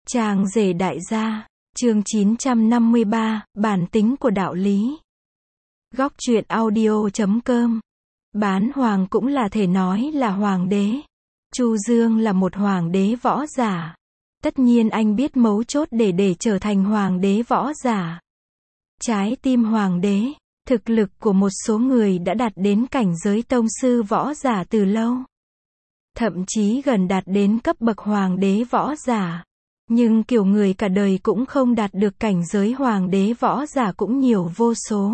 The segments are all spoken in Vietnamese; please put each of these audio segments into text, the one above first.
Chàng rể đại gia, chương 953, bản tính của đạo lý. Góc truyện audio.com. Bán hoàng cũng là thể nói là hoàng đế. Chu Dương là một hoàng đế võ giả. Tất nhiên anh biết mấu chốt để trở thành hoàng đế võ giả. Trái tim hoàng đế, thực lực của một số người đã đạt đến cảnh giới tông sư võ giả từ lâu. Thậm chí gần đạt đến cấp bậc hoàng đế võ giả. Nhưng kiểu người cả đời cũng không đạt được cảnh giới hoàng đế võ giả cũng nhiều vô số.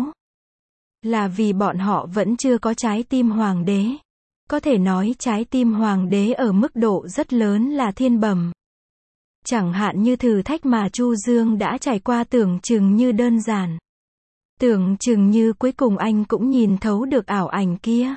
Là vì bọn họ vẫn chưa có trái tim hoàng đế. Có thể nói trái tim hoàng đế ở mức độ rất lớn là thiên bẩm. Chẳng hạn như thử thách mà Chu Dương đã trải qua tưởng chừng như đơn giản. Tưởng chừng như cuối cùng anh cũng nhìn thấu được ảo ảnh kia.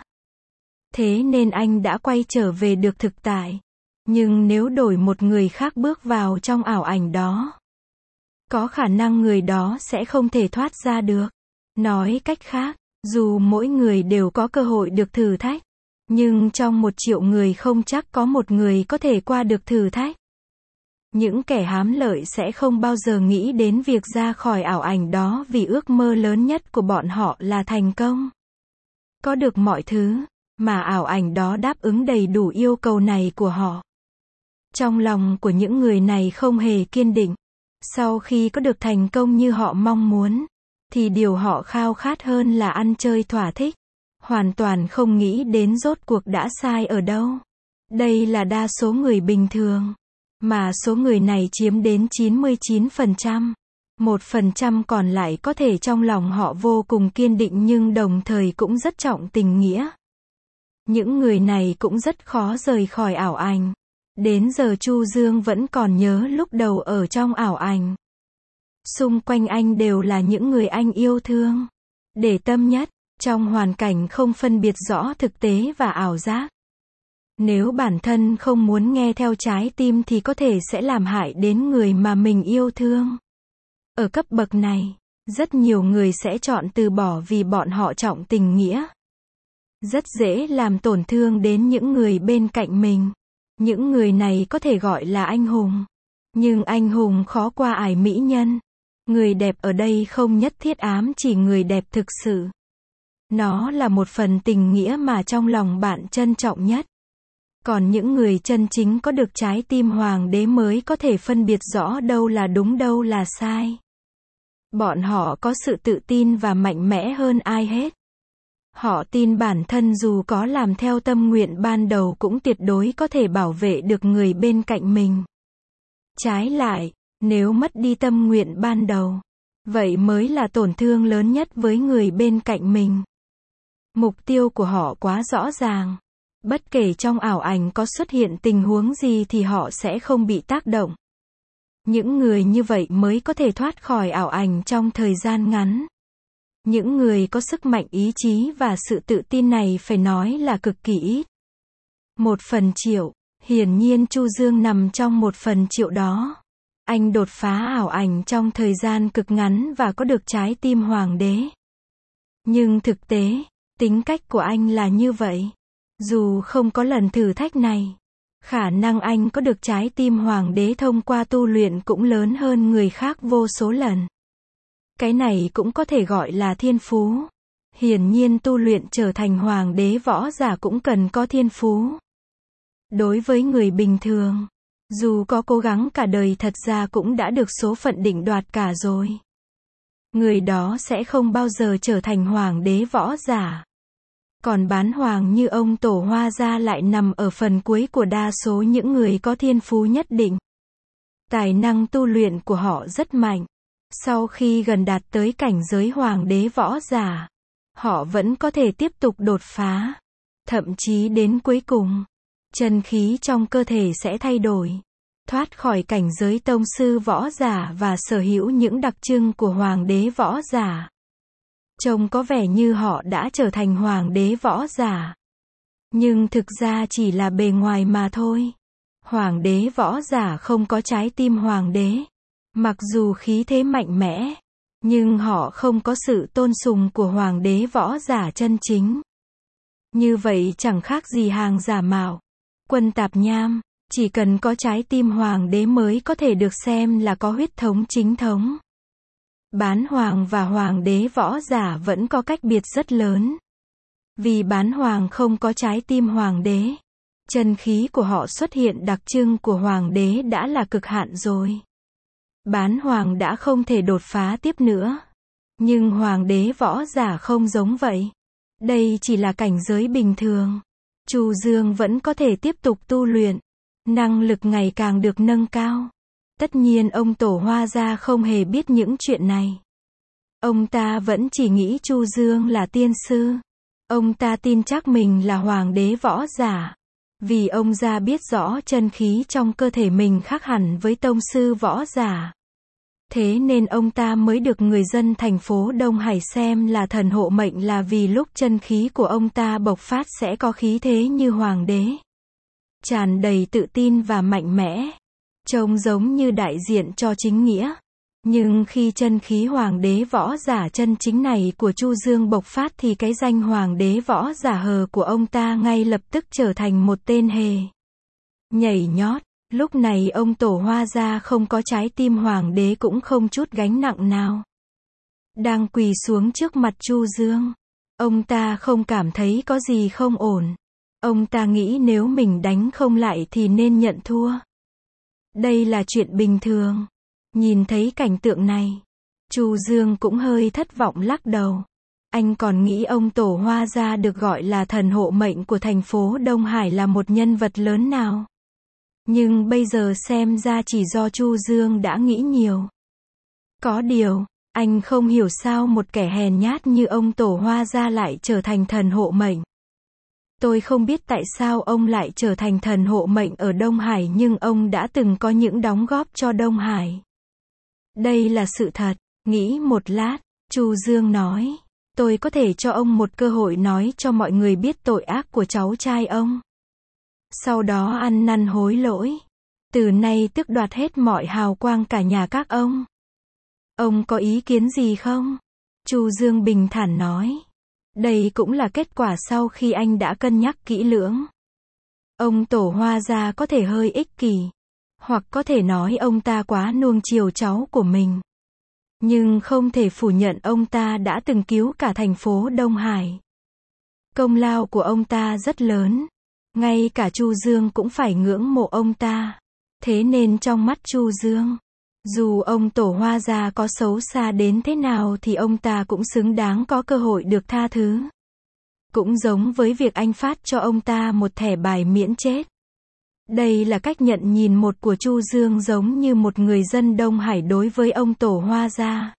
Thế nên anh đã quay trở về được thực tại. Nhưng nếu đổi một người khác bước vào trong ảo ảnh đó, có khả năng người đó sẽ không thể thoát ra được. Nói cách khác, dù mỗi người đều có cơ hội được thử thách, nhưng trong 1 triệu người không chắc có một người có thể qua được thử thách. Những kẻ hám lợi sẽ không bao giờ nghĩ đến việc ra khỏi ảo ảnh đó vì ước mơ lớn nhất của bọn họ là thành công. Có được mọi thứ, mà ảo ảnh đó đáp ứng đầy đủ yêu cầu này của họ. Trong lòng của những người này không hề kiên định. Sau khi có được thành công như họ mong muốn, thì điều họ khao khát hơn là ăn chơi thỏa thích. Hoàn toàn không nghĩ đến rốt cuộc đã sai ở đâu. Đây là đa số người bình thường. Mà số người này chiếm đến 99%. 1% còn lại có thể trong lòng họ vô cùng kiên định nhưng đồng thời cũng rất trọng tình nghĩa. Những người này cũng rất khó rời khỏi ảo ảnh. Đến giờ Chu Dương vẫn còn nhớ lúc đầu ở trong ảo ảnh. Xung quanh anh đều là những người anh yêu thương. Để tâm nhất, trong hoàn cảnh không phân biệt rõ thực tế và ảo giác. Nếu bản thân không muốn nghe theo trái tim thì có thể sẽ làm hại đến người mà mình yêu thương. Ở cấp bậc này, rất nhiều người sẽ chọn từ bỏ vì bọn họ trọng tình nghĩa. Rất dễ làm tổn thương đến những người bên cạnh mình. Những người này có thể gọi là anh hùng. Nhưng anh hùng khó qua ải mỹ nhân. Người đẹp ở đây không nhất thiết ám chỉ người đẹp thực sự. Nó là một phần tình nghĩa mà trong lòng bạn trân trọng nhất. Còn những người chân chính có được trái tim hoàng đế mới có thể phân biệt rõ đâu là đúng đâu là sai. Bọn họ có sự tự tin và mạnh mẽ hơn ai hết. Họ tin bản thân dù có làm theo tâm nguyện ban đầu cũng tuyệt đối có thể bảo vệ được người bên cạnh mình. Trái lại, nếu mất đi tâm nguyện ban đầu, vậy mới là tổn thương lớn nhất với người bên cạnh mình. Mục tiêu của họ quá rõ ràng. Bất kể trong ảo ảnh có xuất hiện tình huống gì thì họ sẽ không bị tác động. Những người như vậy mới có thể thoát khỏi ảo ảnh trong thời gian ngắn. Những người có sức mạnh ý chí và sự tự tin này phải nói là cực kỳ ít. 1/1000, hiển nhiên Chu Dương nằm trong 1/1000 đó. Anh đột phá ảo ảnh trong thời gian cực ngắn và có được trái tim hoàng đế. Nhưng thực tế, tính cách của anh là như vậy. Dù không có lần thử thách này, khả năng anh có được trái tim hoàng đế thông qua tu luyện cũng lớn hơn người khác vô số lần. Cái này cũng có thể gọi là thiên phú. Hiển nhiên tu luyện trở thành hoàng đế võ giả cũng cần có thiên phú. Đối với người bình thường, dù có cố gắng cả đời thật ra cũng đã được số phận định đoạt cả rồi. Người đó sẽ không bao giờ trở thành hoàng đế võ giả. Còn bán hoàng như ông Tổ Hoa Gia lại nằm ở phần cuối của đa số những người có thiên phú nhất định. Tài năng tu luyện của họ rất mạnh. Sau khi gần đạt tới cảnh giới hoàng đế võ giả, họ vẫn có thể tiếp tục đột phá. Thậm chí đến cuối cùng, chân khí trong cơ thể sẽ thay đổi. Thoát khỏi cảnh giới tông sư võ giả và sở hữu những đặc trưng của hoàng đế võ giả. Trông có vẻ như họ đã trở thành hoàng đế võ giả. Nhưng thực ra chỉ là bề ngoài mà thôi. Hoàng đế võ giả không có trái tim hoàng đế. Mặc dù khí thế mạnh mẽ, nhưng họ không có sự tôn sùng của hoàng đế võ giả chân chính. Như vậy chẳng khác gì hàng giả mạo, quân tạp nham. Chỉ cần có trái tim hoàng đế mới có thể được xem là có huyết thống chính thống. Bán hoàng và hoàng đế võ giả vẫn có cách biệt rất lớn. Vì bán hoàng không có trái tim hoàng đế. Chân khí của họ xuất hiện đặc trưng của hoàng đế đã là cực hạn rồi. Bán hoàng đã không thể đột phá tiếp nữa. Nhưng hoàng đế võ giả không giống vậy. Đây chỉ là cảnh giới bình thường. Chu Dương vẫn có thể tiếp tục tu luyện. Năng lực ngày càng được nâng cao. Tất nhiên ông Tổ Hoa Gia không hề biết những chuyện này. Ông ta vẫn chỉ nghĩ Chu Dương là tiên sư. Ông ta tin chắc mình là hoàng đế võ giả. Vì ông gia biết rõ chân khí trong cơ thể mình khác hẳn với tông sư võ giả. Thế nên ông ta mới được người dân thành phố Đông Hải xem là thần hộ mệnh, là vì lúc chân khí của ông ta bộc phát sẽ có khí thế như hoàng đế. Tràn đầy tự tin và mạnh mẽ. Trông giống như đại diện cho chính nghĩa. Nhưng khi chân khí hoàng đế võ giả chân chính này của Chu Dương bộc phát thì cái danh hoàng đế võ giả hờ của ông ta ngay lập tức trở thành một tên hề. Nhảy nhót. Lúc này ông Tổ Hoa Gia không có trái tim hoàng đế cũng không chút gánh nặng nào. Đang quỳ xuống trước mặt Chu Dương. Ông ta không cảm thấy có gì không ổn. Ông ta nghĩ nếu mình đánh không lại thì nên nhận thua. Đây là chuyện bình thường. Nhìn thấy cảnh tượng này, Chu Dương cũng hơi thất vọng lắc đầu. Anh còn nghĩ ông Tổ Hoa Gia được gọi là thần hộ mệnh của thành phố Đông Hải là một nhân vật lớn nào. Nhưng bây giờ xem ra chỉ do Chu Dương đã nghĩ nhiều. Có điều, anh không hiểu sao một kẻ hèn nhát như ông Tổ Hoa Gia lại trở thành thần hộ mệnh. Tôi không biết tại sao ông lại trở thành thần hộ mệnh ở Đông Hải, nhưng ông đã từng có những đóng góp cho Đông Hải. Đây là sự thật. Nghĩ một lát, Chu Dương nói, tôi có thể cho ông một cơ hội nói cho mọi người biết tội ác của cháu trai ông. Sau đó ăn năn hối lỗi. Từ nay tước đoạt hết mọi hào quang cả nhà các ông. Ông có ý kiến gì không? Chu Dương bình thản nói. Đây cũng là kết quả sau khi anh đã cân nhắc kỹ lưỡng. Ông Tổ Hoa Gia có thể hơi ích kỷ. Hoặc có thể nói ông ta quá nuông chiều cháu của mình. Nhưng không thể phủ nhận ông ta đã từng cứu cả thành phố Đông Hải. Công lao của ông ta rất lớn. Ngay cả Chu Dương cũng phải ngưỡng mộ ông ta. Thế nên trong mắt Chu Dương, dù ông Tổ Hoa Gia có xấu xa đến thế nào thì ông ta cũng xứng đáng có cơ hội được tha thứ. Cũng giống với việc anh phát cho ông ta một thẻ bài miễn chết. Đây là cách nhận nhìn một của Chu Dương giống như một người dân Đông Hải đối với ông Tổ Hoa Gia.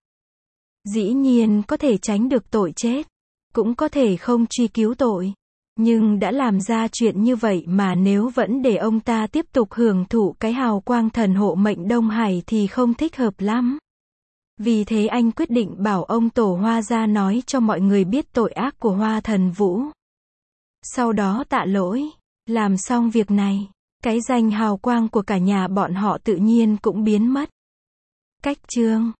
Dĩ nhiên có thể tránh được tội chết, cũng có thể không truy cứu tội. Nhưng đã làm ra chuyện như vậy mà nếu vẫn để ông ta tiếp tục hưởng thụ cái hào quang thần hộ mệnh Đông Hải thì không thích hợp lắm. Vì thế anh quyết định bảo ông Tổ Hoa Gia nói cho mọi người biết tội ác của Hoa Thần Vũ. Sau đó tạ lỗi. Làm xong việc này, cái danh hào quang của cả nhà bọn họ tự nhiên cũng biến mất. Cách chương